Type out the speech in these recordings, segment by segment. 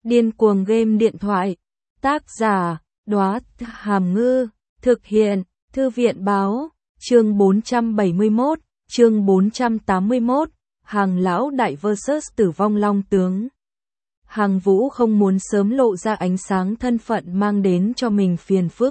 Điên cuồng game điện thoại. Tác giả, Đóa Hàm Ngư. Thực hiện, Thư viện báo. Chương 471, chương 481. Hàng lão đại vs tử vong long tướng. Hàng Vũ không muốn sớm lộ ra ánh sáng thân phận mang đến cho mình phiền phức.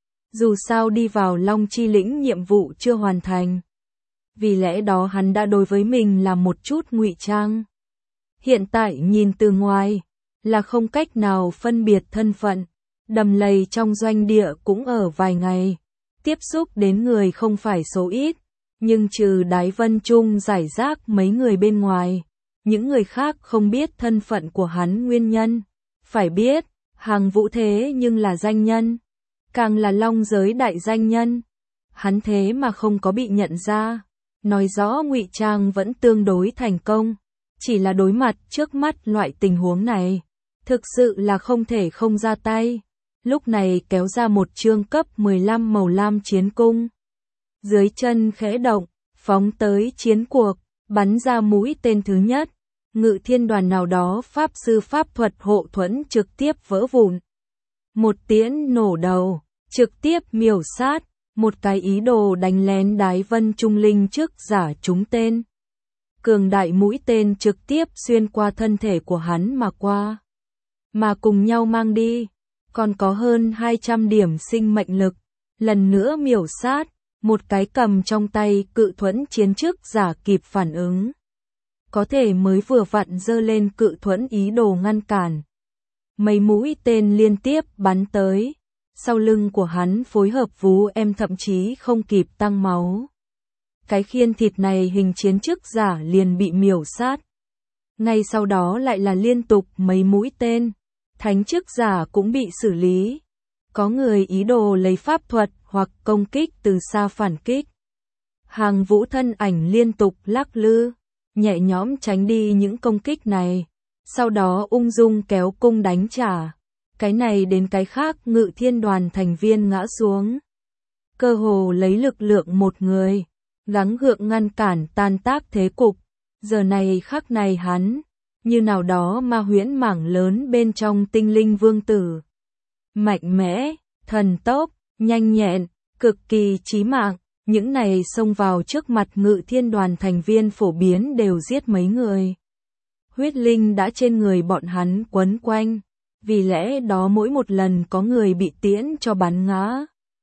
Dù sao đi vào Long Chi Lĩnh nhiệm vụ chưa hoàn thành. Vì lẽ đó hắn đã đối với mình làm một chút ngụy trang. Hiện tại nhìn từ ngoài, là không cách nào phân biệt thân phận. Đầm lầy trong doanh địa cũng ở vài ngày. Tiếp xúc đến người không phải số ít. Nhưng trừ Đái Vân Trung giải rác mấy người bên ngoài, những người khác không biết thân phận của hắn nguyên nhân. Phải biết, Hàng Vũ thế nhưng là danh nhân. Càng là long giới đại danh nhân. Hắn thế mà không có bị nhận ra. Nói rõ ngụy trang vẫn tương đối thành công. Chỉ là đối mặt trước mắt loại tình huống này. Thực sự là không thể không ra tay. Lúc này kéo ra một chương cấp 15 màu lam chiến cung. Dưới chân khẽ động, phóng tới chiến cuộc, bắn ra mũi tên thứ nhất. Ngự thiên đoàn nào đó pháp sư pháp thuật hộ thuẫn trực tiếp vỡ vụn. Một tiễn nổ đầu, trực tiếp miểu sát, một cái ý đồ đánh lén Đái Vân Trung linh trước giả trúng tên. Cường đại mũi tên trực tiếp xuyên qua thân thể của hắn mà qua. Mà cùng nhau mang đi, còn có hơn 200 điểm sinh mệnh lực, lần nữa miểu sát, một cái cầm trong tay cự thuẫn chiến trước giả kịp phản ứng. Có thể mới vừa vặn giơ lên cự thuẫn ý đồ ngăn cản. Mấy mũi tên liên tiếp bắn tới, sau lưng của hắn phối hợp vú em thậm chí không kịp tăng máu. Cái khiên thịt này hình chiến trước giả liền bị miểu sát. Ngay sau đó lại là liên tục mấy mũi tên, thánh trước giả cũng bị xử lý. Có người ý đồ lấy pháp thuật hoặc công kích từ xa phản kích. Hàng Vũ thân ảnh liên tục lắc lư, nhẹ nhõm tránh đi những công kích này, sau đó ung dung kéo cung đánh trả. Cái này đến cái khác ngự thiên đoàn thành viên ngã xuống. Cơ hồ lấy lực lượng một người, gắng gượng ngăn cản tan tác thế cục. Giờ này khắc này hắn, như nào đó ma huyễn mảng lớn bên trong tinh linh vương tử. Mạnh mẽ, thần tốc, nhanh nhẹn, cực kỳ chí mạng, những này xông vào trước mặt ngự thiên đoàn thành viên phổ biến đều giết mấy người. Huyết linh đã trên người bọn hắn quấn quanh, vì lẽ đó mỗi một lần có người bị tiễn cho bắn ngã,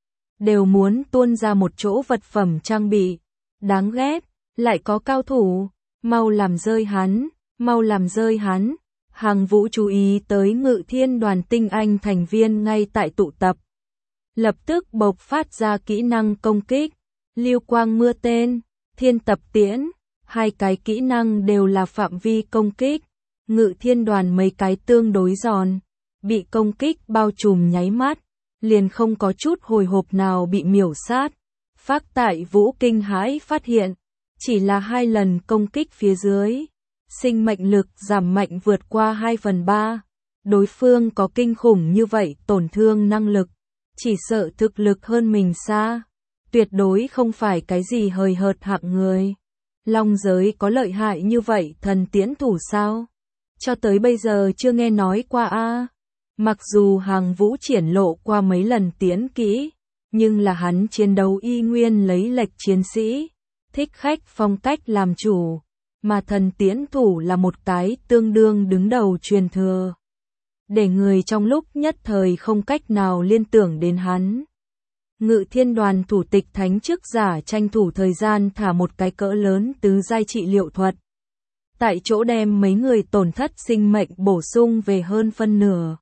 đều muốn tuôn ra một chỗ vật phẩm trang bị. Đáng ghét, lại có cao thủ, mau làm rơi hắn, mau làm rơi hắn. Hàng Vũ chú ý tới ngự thiên đoàn tinh anh thành viên ngay tại tụ tập. Lập tức bộc phát ra kỹ năng công kích, lưu quang mưa tên, thiên tập tiễn, hai cái kỹ năng đều là phạm vi công kích. Ngự thiên đoàn mấy cái tương đối giòn, bị công kích bao trùm nháy mắt, liền không có chút hồi hộp nào bị miểu sát. Phác Tại Vũ kinh hãi phát hiện, chỉ là 2 lần công kích phía dưới, sinh mệnh lực giảm mạnh vượt qua 2/3. Đối phương có kinh khủng như vậy tổn thương năng lực, chỉ sợ thực lực hơn mình xa, tuyệt đối không phải cái gì hời hợt hạng người. Long giới có lợi hại như vậy thần tiễn thủ sao? Cho tới bây giờ chưa nghe nói qua a. Mặc dù Hàng Vũ triển lộ qua mấy lần tiễn kỹ, nhưng là hắn chiến đấu y nguyên lấy lệch chiến sĩ, thích khách phong cách làm chủ, mà thần tiễn thủ là một cái tương đương đứng đầu truyền thừa. Để người trong lúc nhất thời không cách nào liên tưởng đến hắn. Ngự thiên đoàn thủ tịch thánh chức giả tranh thủ thời gian thả một cái cỡ lớn tứ giai trị liệu thuật. Tại chỗ đem mấy người tổn thất sinh mệnh bổ sung về hơn phân nửa.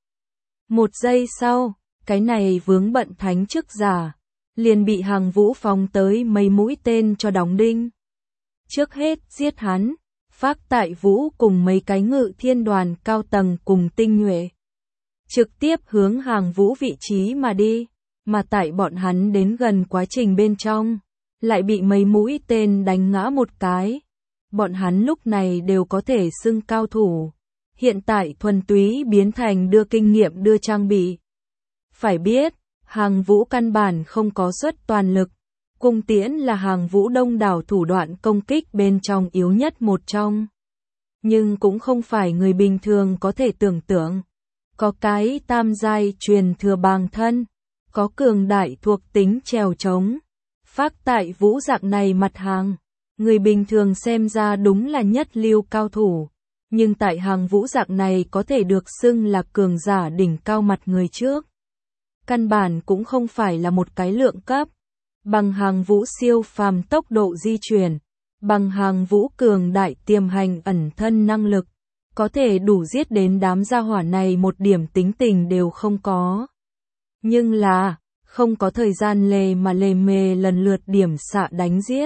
1 giây sau, cái này vướng bận thánh chức giả, liền bị Hàng Vũ phóng tới mấy mũi tên cho đóng đinh. Trước hết giết hắn, Phác Tại Vũ cùng mấy cái ngự thiên đoàn cao tầng cùng tinh nhuệ. Trực tiếp hướng Hàng Vũ vị trí mà đi, mà tại bọn hắn đến gần quá trình bên trong, lại bị mấy mũi tên đánh ngã một cái. Bọn hắn lúc này đều có thể xưng cao thủ. Hiện tại thuần túy biến thành đưa kinh nghiệm đưa trang bị. Phải biết, Hàng Vũ căn bản không có xuất toàn lực. Cung tiễn là Hàng Vũ đông đảo thủ đoạn công kích bên trong yếu nhất một trong. Nhưng cũng không phải người bình thường có thể tưởng tượng. có cái tam giai truyền thừa bàng thân, có cường đại thuộc tính trèo trống. Phác Tại Vũ dạng này mặt hàng, người bình thường xem ra đúng là nhất lưu cao thủ, nhưng tại Hàng Vũ dạng này có thể được xưng là cường giả đỉnh cao mặt người trước. Căn bản cũng không phải là một cái lượng cấp. Bằng Hàng Vũ siêu phàm tốc độ di chuyển, bằng Hàng Vũ cường đại tiềm hành ẩn thân năng lực, có thể đủ giết đến đám gia hỏa này một điểm tính tình đều không có. Nhưng là, không có thời gian lề mề lần lượt điểm xạ đánh giết.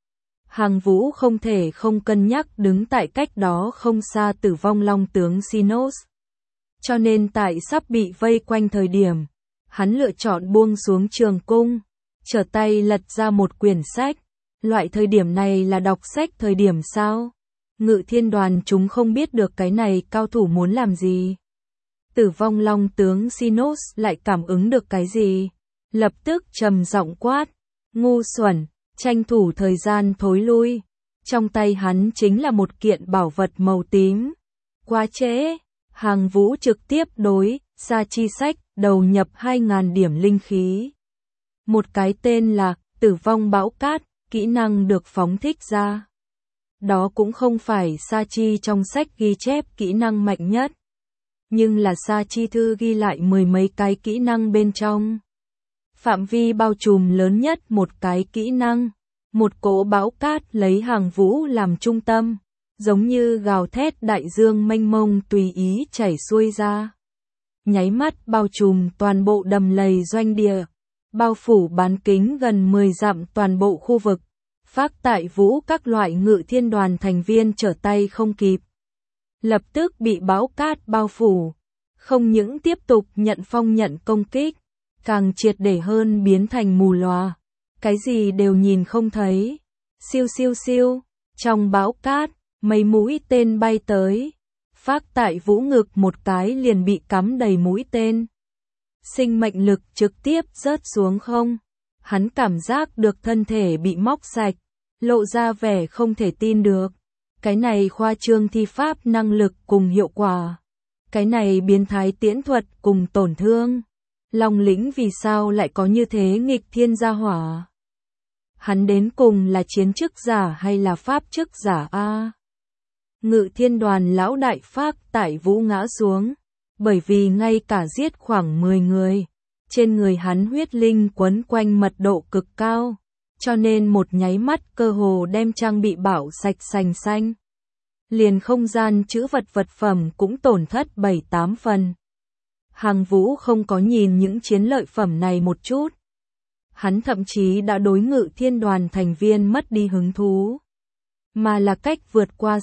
Hàng Vũ không thể không cân nhắc đứng tại cách đó không xa Tử Vong Long tướng Sinos. Cho nên tại sắp bị vây quanh thời điểm, hắn lựa chọn buông xuống trường cung, trở tay lật ra một quyển sách. Loại thời điểm này là đọc sách thời điểm sao? Ngự Thiên Đoàn chúng không biết được cái này cao thủ muốn làm gì. Tử Vong Long tướng Sinos lại cảm ứng được cái gì? Lập tức trầm giọng quát, ngu xuẩn, tranh thủ thời gian thối lui. Trong tay hắn chính là một kiện bảo vật màu tím. Quá trễ, Hàng Vũ trực tiếp đối, Sa Chi Sách, đầu nhập 2.000 điểm linh khí. Một cái tên là, Tử Vong Bão Cát, kỹ năng được phóng thích ra. Đó cũng không phải Sa Chi trong sách ghi chép kỹ năng mạnh nhất, nhưng là Sa Chi thư ghi lại 10 mấy cái kỹ năng bên trong. Phạm vi bao trùm lớn nhất một cái kỹ năng, một cỗ bão cát lấy Hàng Vũ làm trung tâm, giống như gào thét đại dương mênh mông tùy ý chảy xuôi ra. Nháy mắt bao trùm toàn bộ đầm lầy doanh địa, bao phủ bán kính gần 10 dặm toàn bộ khu vực. Phác Tại Vũ các loại Ngự Thiên Đoàn thành viên trở tay không kịp, lập tức bị bão cát bao phủ, không những tiếp tục nhận phong nhận công kích, càng triệt để hơn biến thành mù lòa, cái gì đều nhìn không thấy. Siêu siêu siêu, trong bão cát, mấy mũi tên bay tới, Phác Tại Vũ ngực một cái liền bị cắm đầy mũi tên. Sinh mệnh lực trực tiếp rớt xuống không. Hắn cảm giác được thân thể bị móc sạch, lộ ra vẻ không thể tin được. Cái này khoa trương thi pháp năng lực cùng hiệu quả. Cái này biến thái tiễn thuật cùng tổn thương. Long lĩnh vì sao lại có như thế nghịch thiên gia hỏa? Hắn đến cùng là chiến chức giả hay là pháp chức giả a? Ngự Thiên Đoàn lão đại Phác Tại Vũ ngã xuống, bởi vì ngay cả giết khoảng 10 người, trên người hắn huyết linh quấn quanh mật độ cực cao, cho nên một nháy mắt cơ hồ đem trang bị bảo sạch sành xanh. Liền không gian trữ vật phẩm cũng tổn thất 7-8 phần. Hàng Vũ không có nhìn những chiến lợi phẩm này một chút. Hắn thậm chí đã đối Ngự Thiên Đoàn thành viên mất đi hứng thú. Mà là cách vượt qua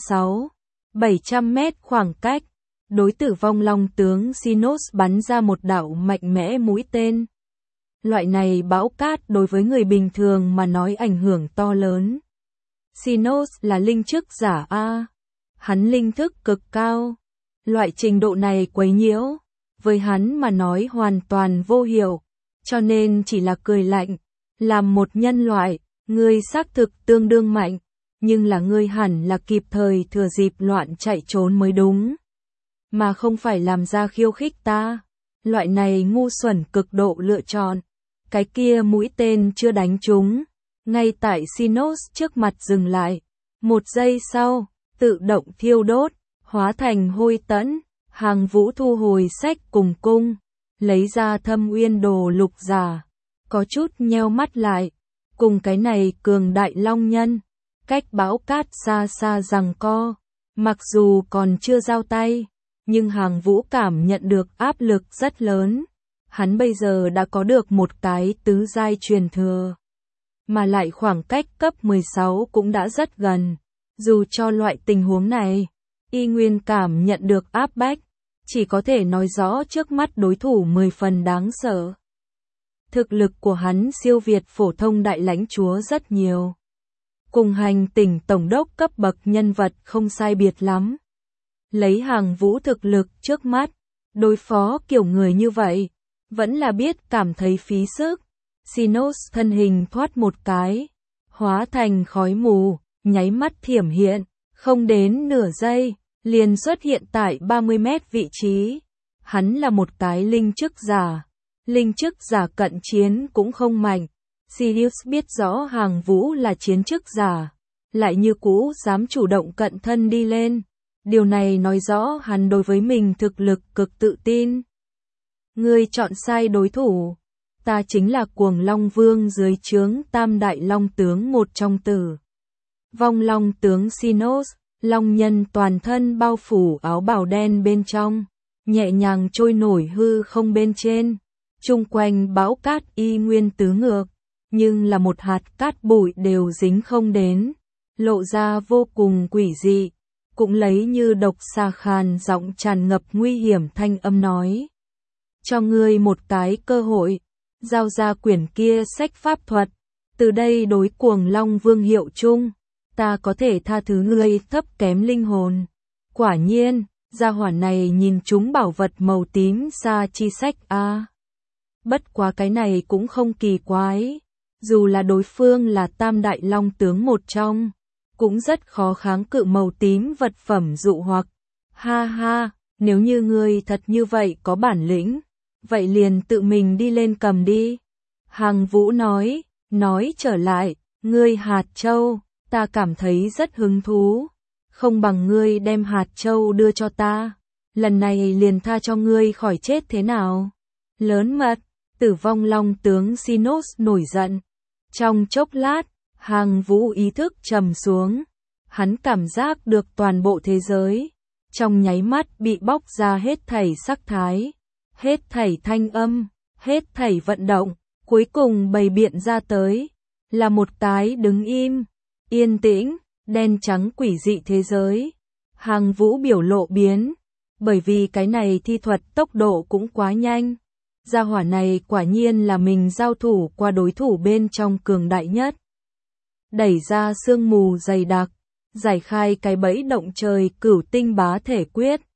600-700 mét khoảng cách, đối Tử Vong Long tướng Sinos bắn ra một đạo mạnh mẽ mũi tên. Loại này bão cát đối với người bình thường mà nói ảnh hưởng to lớn. Sinos là linh chức giả a, hắn linh thức cực cao. Loại trình độ này quấy nhiễu, với hắn mà nói hoàn toàn vô hiệu, cho nên chỉ là cười lạnh. Làm một nhân loại, ngươi xác thực tương đương mạnh, nhưng là ngươi hẳn là kịp thời thừa dịp loạn chạy trốn mới đúng, mà không phải làm ra khiêu khích ta. Loại này ngu xuẩn cực độ lựa chọn. Cái kia mũi tên chưa đánh trúng, ngay tại Sinos trước mặt dừng lại. 1 giây sau, tự động thiêu đốt, hóa thành hôi tẫn. Hàng Vũ thu hồi sách cùng cung, lấy ra Thâm Uyên đồ lục giả, có chút nheo mắt lại, cùng cái này cường đại long nhân, cách bão cát xa xa giằng co, mặc dù còn chưa giao tay, nhưng Hàng Vũ cảm nhận được áp lực rất lớn. Hắn bây giờ đã có được một cái tứ giai truyền thừa, mà lại khoảng cách cấp 16 cũng đã rất gần. Dù cho loại tình huống này, y nguyên cảm nhận được áp bách, chỉ có thể nói rõ trước mắt đối thủ 10 phần đáng sợ. Thực lực của hắn siêu việt phổ thông đại lãnh chúa rất nhiều. Cùng hành tỉnh tổng đốc cấp bậc nhân vật không sai biệt lắm. Lấy Hàng Vũ thực lực trước mắt, đối phó kiểu người như vậy, vẫn là biết cảm thấy phí sức. Sinos thân hình thoát một cái, hóa thành khói mù, nháy mắt thiểm hiện, không đến nửa giây, liền xuất hiện tại 30 mét vị trí. Hắn là một cái linh chức giả. Linh chức giả cận chiến cũng không mạnh. Sirius biết rõ Hàng Vũ là chiến chức giả, lại như cũ dám chủ động cận thân đi lên. Điều này nói rõ hắn đối với mình thực lực cực tự tin. Ngươi chọn sai đối thủ. Ta chính là Cuồng Long Vương dưới trướng Tam Đại Long Tướng một trong Tử Vong Long Tướng Sinos. Long nhân toàn thân bao phủ áo bào đen bên trong, nhẹ nhàng trôi nổi hư không bên trên. Chung quanh bão cát y nguyên tứ ngược, nhưng là một hạt cát bụi đều dính không đến, lộ ra vô cùng quỷ dị. Cũng lấy như độc xà khàn giọng tràn ngập nguy hiểm thanh âm nói. Cho ngươi một cái cơ hội, giao ra quyển kia sách pháp thuật, từ đây đối Cuồng Long Vương hiệu chung, ta có thể tha thứ ngươi thấp kém linh hồn. Quả nhiên, gia hỏa này nhìn chúng bảo vật màu tím xa chi sách a. Bất quá cái này cũng không kỳ quái, dù là đối phương là Tam Đại Long Tướng một trong, cũng rất khó kháng cự màu tím vật phẩm dụ hoặc. Ha ha, nếu như ngươi thật như vậy có bản lĩnh, vậy liền tự mình đi lên cầm đi. Hàng Vũ nói trở lại, ngươi hạt châu, ta cảm thấy rất hứng thú, không bằng ngươi đem hạt châu đưa cho ta, lần này liền tha cho ngươi khỏi chết thế nào? Lớn mật, Tử Vong Long Tướng Sinos nổi giận. Trong chốc lát, Hàng Vũ ý thức trầm xuống, hắn cảm giác được toàn bộ thế giới, trong nháy mắt bị bóc ra hết thảy sắc thái, hết thảy thanh âm, hết thảy vận động, cuối cùng bày biện ra tới, là một cái đứng im, yên tĩnh, đen trắng quỷ dị thế giới. Hàng Vũ biểu lộ biến, bởi vì cái này thi thuật tốc độ cũng quá nhanh. Gia hỏa này quả nhiên là mình giao thủ qua đối thủ bên trong cường đại nhất. Đẩy ra sương mù dày đặc, giải khai cái bẫy động trời Cửu Tinh Bá Thể Quyết.